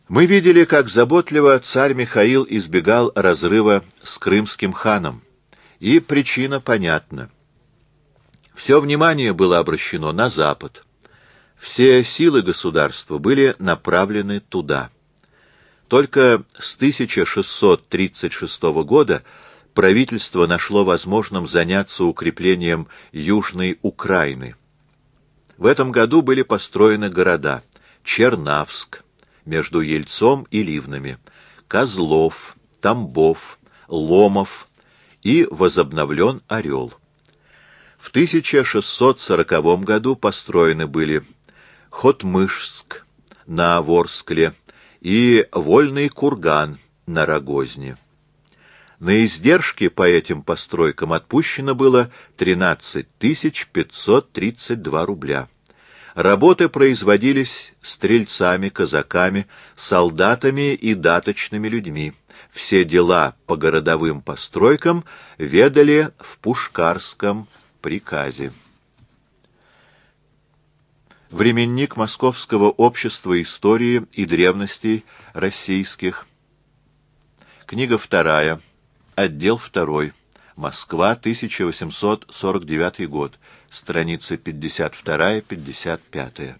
Мы видели, как заботливо царь Михаил избегал разрыва с крымским ханом, и причина понятна. Все внимание было обращено на запад. Все силы государства были направлены туда. Только с 1636 года правительство нашло возможным заняться укреплением Южной Украины. В этом году были построены города Чернавск, между Ельцом и Ливнами, Козлов, Тамбов, Ломов и возобновлен Орел. В 1640 году построены были Хотмышск на Ворскле и Вольный Курган на Рогозне. На издержки по этим постройкам отпущено было 13 532 рубля. Работы производились стрельцами, казаками, солдатами и даточными людьми. Все дела по городовым постройкам ведали в Пушкарском приказе. Временник Московского общества истории и древностей российских. Книга 2. Отдел 2. Москва, 1849 год. Страницы 52-55.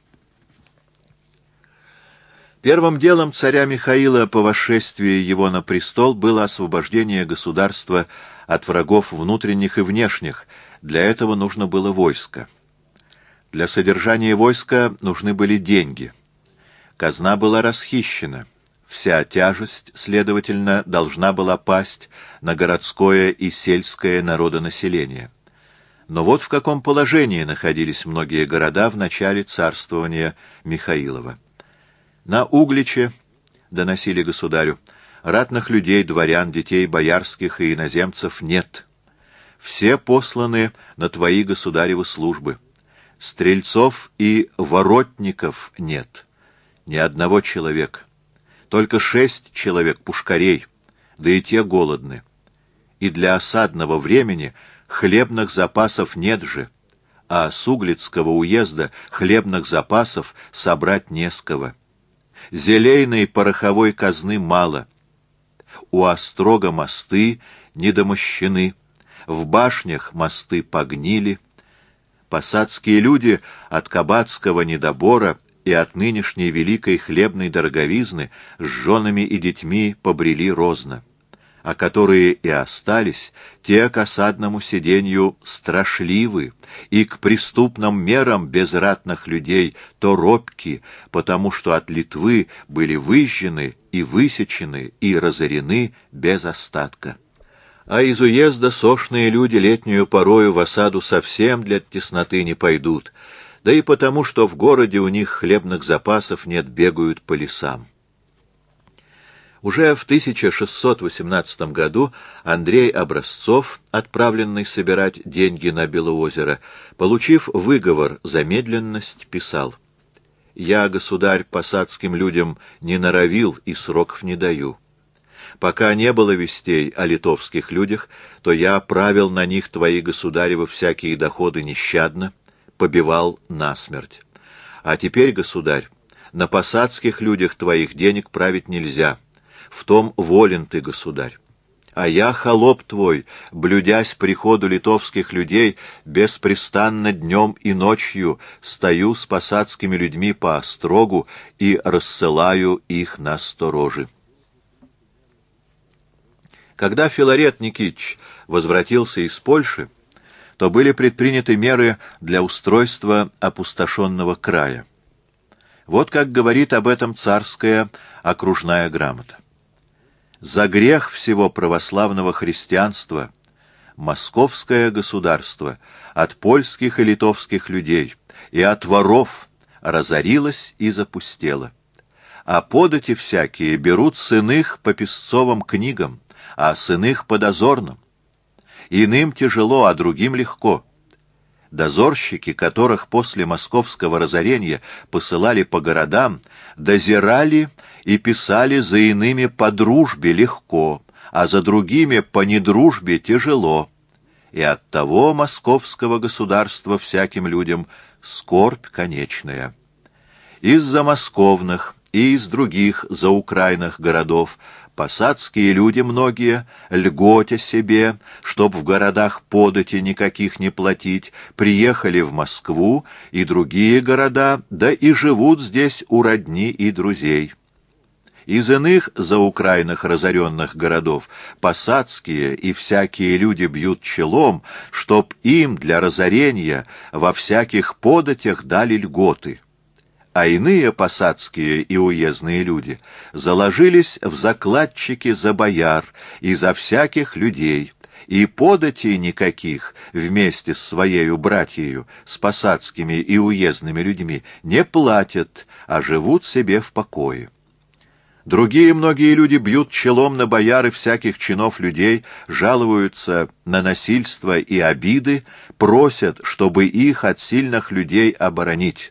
Первым делом царя Михаила по восшествии его на престол было освобождение государства от врагов внутренних и внешних. Для этого нужно было войско. Для содержания войска нужны были деньги. Казна была расхищена. Вся тяжесть, следовательно, должна была пасть на городское и сельское народонаселение. Но вот в каком положении находились многие города в начале царствования Михаилова. На Угличе, доносили государю, ратных людей, дворян, детей боярских и иноземцев нет. Все посланы на твои государевы службы. Стрельцов и воротников нет. Ни одного человека. Только 6 человек пушкарей, да и те голодны. И для осадного времени хлебных запасов нет же, а с Углицкого уезда хлебных запасов собрать не с кого. Зелейной пороховой казны мало. У острога мосты недомощены, в башнях мосты погнили. Посадские люди от кабацкого недобора и от нынешней великой хлебной дороговизны с женами и детьми побрели розно, а которые и остались, те к осадному сиденью страшливы, и к преступным мерам без ратных людей то робки, потому что от Литвы были выжжены и высечены и разорены без остатка. А из уезда сошные люди летнюю порою в осаду совсем для тесноты не пойдут, да и потому, что в городе у них хлебных запасов нет, бегают по лесам. Уже в 1618 году Андрей Образцов, отправленный собирать деньги на Белоозеро, получив выговор за медленность, писал: «Я, государь, посадским людям не норовил и сроков не даю. Пока не было вестей о литовских людях, то я правил на них твои государевы всякие доходы нещадно, побивал насмерть. А теперь, государь, на посадских людях твоих денег править нельзя. В том волен ты, государь. А я, холоп твой, блюдясь приходу литовских людей, беспрестанно днем и ночью стою с посадскими людьми по острогу и рассылаю их на сторожи». Когда Филарет Никитич возвратился из Польши, то были предприняты меры для устройства опустошенного края. Вот как говорит об этом царская окружная грамота. «За грех всего православного христианства московское государство от польских и литовских людей и от воров разорилось и запустело. А подати всякие берут с иных по песцовым книгам, а с иных по дозорным. Иным тяжело, а другим легко. Дозорщики, которых после московского разорения посылали по городам, дозирали и писали за иными по дружбе легко, а за другими по недружбе тяжело. И оттого московского государства всяким людям скорбь конечная. Из-за московных и из других заукрайных городов посадские люди многие, льготя себе, чтоб в городах подати никаких не платить, приехали в Москву и другие города, да и живут здесь у родни и друзей. Из иных заукрайных разоренных городов посадские и всякие люди бьют челом, чтоб им для разорения во всяких податях дали льготы. А иные посадские и уездные люди заложились в закладчики за бояр и за всяких людей, и податей никаких вместе с своею братьею, с посадскими и уездными людьми, не платят, а живут себе в покое. Другие многие люди бьют челом на бояр и всяких чинов людей, жалуются на насильство и обиды, просят, чтобы их от сильных людей оборонить.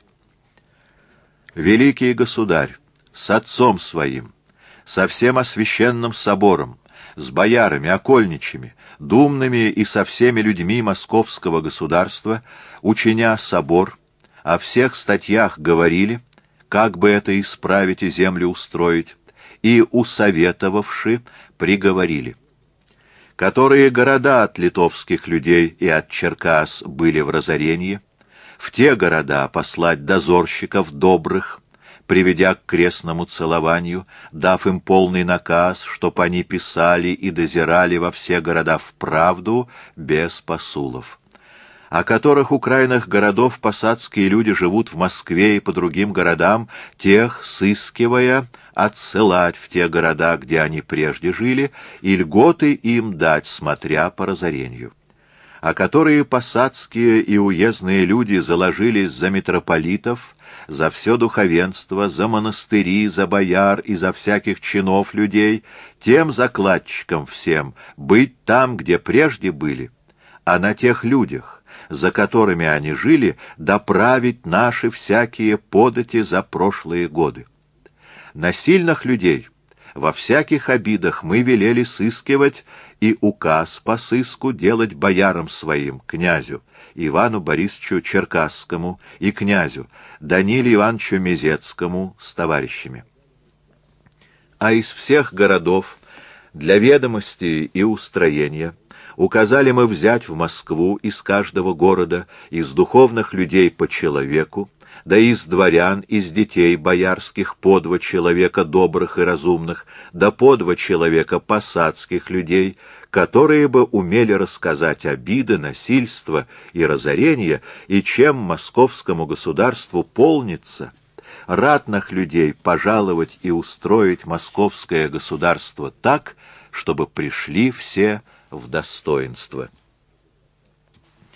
Великий государь, с отцом своим, со всем освященным собором, с боярами, окольничами, думными и со всеми людьми московского государства, учиня собор, о всех статьях говорили, как бы это исправить и землю устроить, и, усоветовавши, приговорили. Которые города от литовских людей и от Черкас были в разорении, в те города послать дозорщиков добрых, приведя к крестному целованию, дав им полный наказ, чтоб они писали и дозирали во все города вправду, без посулов. О которых у крайних городов посадские люди живут в Москве и по другим городам, тех, сыскивая, отсылать в те города, где они прежде жили, и льготы им дать, смотря по разорению. А которые посадские и уездные люди заложились за митрополитов, за все духовенство, за монастыри, за бояр и за всяких чинов людей, тем закладчикам всем быть там, где прежде были, а на тех людях, за которыми они жили, доправить наши всякие подати за прошлые годы. На сильных людей во всяких обидах мы велели сыскивать и указ по сыску делать боярам своим, князю Ивану Борисовичу Черкасскому и князю Даниле Ивановичу Мезецкому с товарищами. А из всех городов для ведомости и устроения указали мы взять в Москву из каждого города, из духовных людей по человеку, да из дворян, из детей боярских по 2 человека добрых и разумных, да по 2 человека посадских людей, которые бы умели рассказать обиды, насильства и разорения, и чем московскому государству полнится, ратных людей пожаловать и устроить московское государство так, чтобы пришли все в достоинство.